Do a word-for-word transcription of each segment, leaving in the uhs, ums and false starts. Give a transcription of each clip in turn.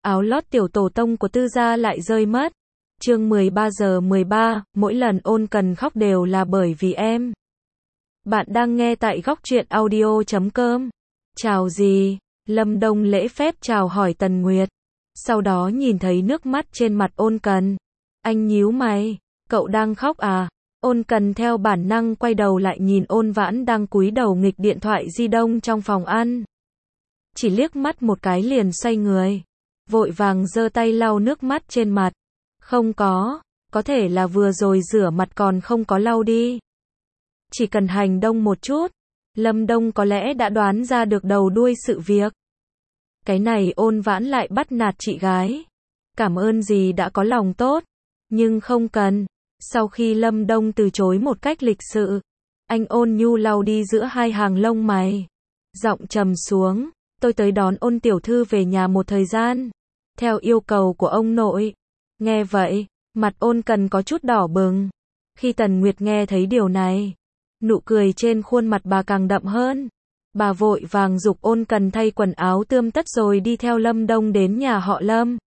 áo lót tiểu tổ tông của Tư gia lại rơi mất. Chương mười ba giờ mười ba, mỗi lần Ôn Cần khóc đều là bởi vì em. Bạn đang nghe tại góc truyện audio chấm com. Chào gì? Lâm Đông lễ phép chào hỏi Tần Nguyệt. Sau đó nhìn thấy nước mắt trên mặt Ôn Cần. Anh nhíu mày. Cậu đang khóc à? Ôn Cần theo bản năng quay đầu lại nhìn Ôn Vãn đang cúi đầu nghịch điện thoại di động trong phòng ăn. Chỉ liếc mắt một cái liền xoay người. Vội vàng giơ tay lau nước mắt trên mặt. Không có, có thể là vừa rồi rửa mặt còn không có lau đi. Chỉ cần hành động một chút, Lâm Đông có lẽ đã đoán ra được đầu đuôi sự việc. Cái này Ôn Vãn lại bắt nạt chị gái. Cảm ơn gì đã có lòng tốt, nhưng không cần. Sau khi Lâm Đông từ chối một cách lịch sự, anh ôn nhu lau đi giữa hai hàng lông mày. Giọng trầm xuống, tôi tới đón Ôn tiểu thư về nhà một thời gian, theo yêu cầu của ông nội. Nghe vậy, mặt Ôn Cần có chút đỏ bừng. Khi Tần Nguyệt nghe thấy điều này, nụ cười trên khuôn mặt bà càng đậm hơn. Bà vội vàng giục Ôn Cần thay quần áo tươm tất rồi đi theo Lâm Đông đến nhà họ Lâm.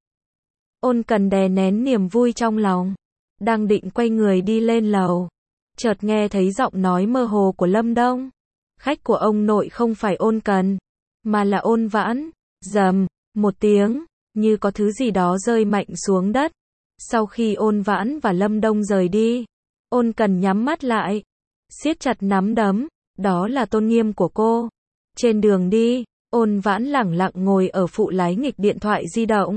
Ôn Cần đè nén niềm vui trong lòng, đang định quay người đi lên lầu, chợt nghe thấy giọng nói mơ hồ của Lâm Đông. Khách của ông nội không phải Ôn Cần, mà là Ôn Vãn. Rầm, một tiếng, như có thứ gì đó rơi mạnh xuống đất. Sau khi Ôn Vãn và Lâm Đông rời đi, Ôn Cần nhắm mắt lại, siết chặt nắm đấm, đó là tôn nghiêm của cô. Trên đường đi, Ôn Vãn lẳng lặng ngồi ở phụ lái nghịch điện thoại di động.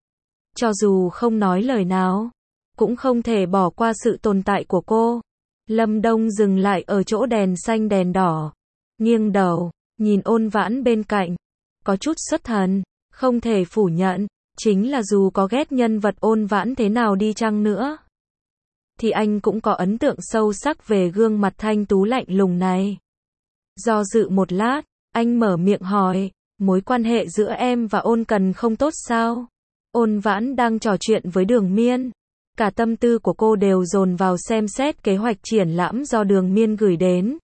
Cho dù không nói lời nào, cũng không thể bỏ qua sự tồn tại của cô. Lâm Đông dừng lại ở chỗ đèn xanh đèn đỏ, nghiêng đầu, nhìn Ôn Vãn bên cạnh, có chút xuất thần. Không thể phủ nhận, chính là dù có ghét nhân vật Ôn Vãn thế nào đi chăng nữa, thì anh cũng có ấn tượng sâu sắc về gương mặt thanh tú lạnh lùng này. Do dự một lát, anh mở miệng hỏi, mối quan hệ giữa em và Ôn Cần không tốt sao? Ôn Vãn đang trò chuyện với Đường Miên. Cả tâm tư của cô đều dồn vào xem xét kế hoạch triển lãm do Đường Miên gửi đến.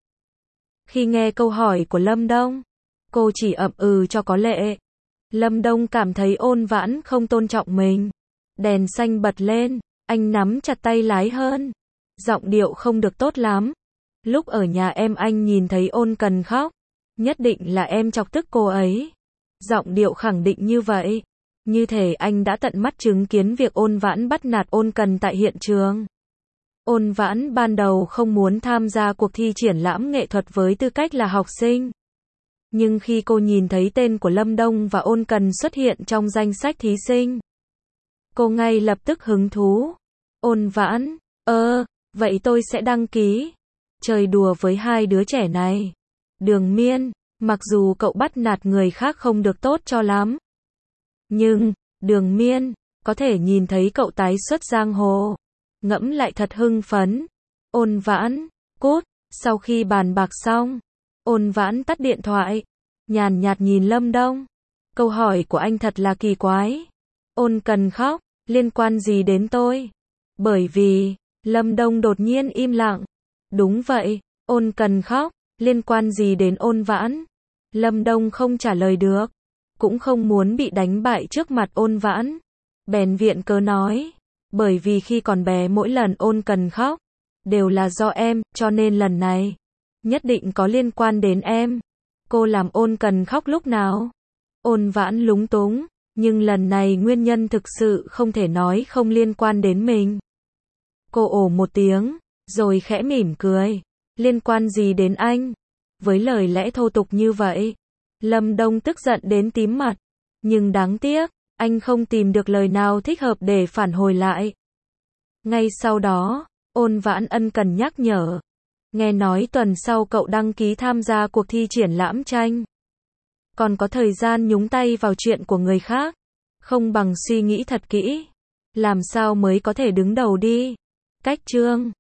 Khi nghe câu hỏi của Lâm Đông, cô chỉ ậm ừ cho có lệ. Lâm Đông cảm thấy Ôn Vãn không tôn trọng mình. Đèn xanh bật lên, anh nắm chặt tay lái hơn. Giọng điệu không được tốt lắm. Lúc ở nhà em anh nhìn thấy Ôn Cần khóc, nhất định là em chọc tức cô ấy. Giọng điệu khẳng định như vậy, như thể anh đã tận mắt chứng kiến việc Ôn Vãn bắt nạt Ôn Cần tại hiện trường. Ôn Vãn ban đầu không muốn tham gia cuộc thi triển lãm nghệ thuật với tư cách là học sinh. Nhưng khi cô nhìn thấy tên của Lâm Đông và Ôn Cần xuất hiện trong danh sách thí sinh, cô ngay lập tức hứng thú. Ôn Vãn, ơ, vậy tôi sẽ đăng ký. Chơi đùa với hai đứa trẻ này. Đường Miên, mặc dù cậu bắt nạt người khác không được tốt cho lắm, nhưng, Đường Miên, có thể nhìn thấy cậu tái xuất giang hồ, ngẫm lại thật hưng phấn. Ôn Vãn, cút. Sau khi bàn bạc xong, Ôn Vãn tắt điện thoại, nhàn nhạt nhìn Lâm Đông. Câu hỏi của anh thật là kỳ quái. Ôn Cần khóc, liên quan gì đến tôi? Bởi vì, Lâm Đông đột nhiên im lặng. Đúng vậy, Ôn Cần khóc, liên quan gì đến Ôn Vãn? Lâm Đông không trả lời được, cũng không muốn bị đánh bại trước mặt Ôn Vãn. Bèn viện cớ nói, bởi vì khi còn bé mỗi lần Ôn Cần khóc, đều là do em, cho nên lần này, nhất định có liên quan đến em. Cô làm Ôn Cần khóc lúc nào? Ôn Vãn lúng túng, nhưng lần này nguyên nhân thực sự không thể nói không liên quan đến mình. Cô ồ một tiếng, rồi khẽ mỉm cười. Liên quan gì đến anh? Với lời lẽ thô tục như vậy, Lâm Đông tức giận đến tím mặt. Nhưng đáng tiếc, anh không tìm được lời nào thích hợp để phản hồi lại. Ngay sau đó, Ôn Vãn ân cần nhắc nhở. Nghe nói tuần sau cậu đăng ký tham gia cuộc thi triển lãm tranh. Còn có thời gian nhúng tay vào chuyện của người khác, không bằng suy nghĩ thật kỹ. Làm sao mới có thể đứng đầu đi. Cách chương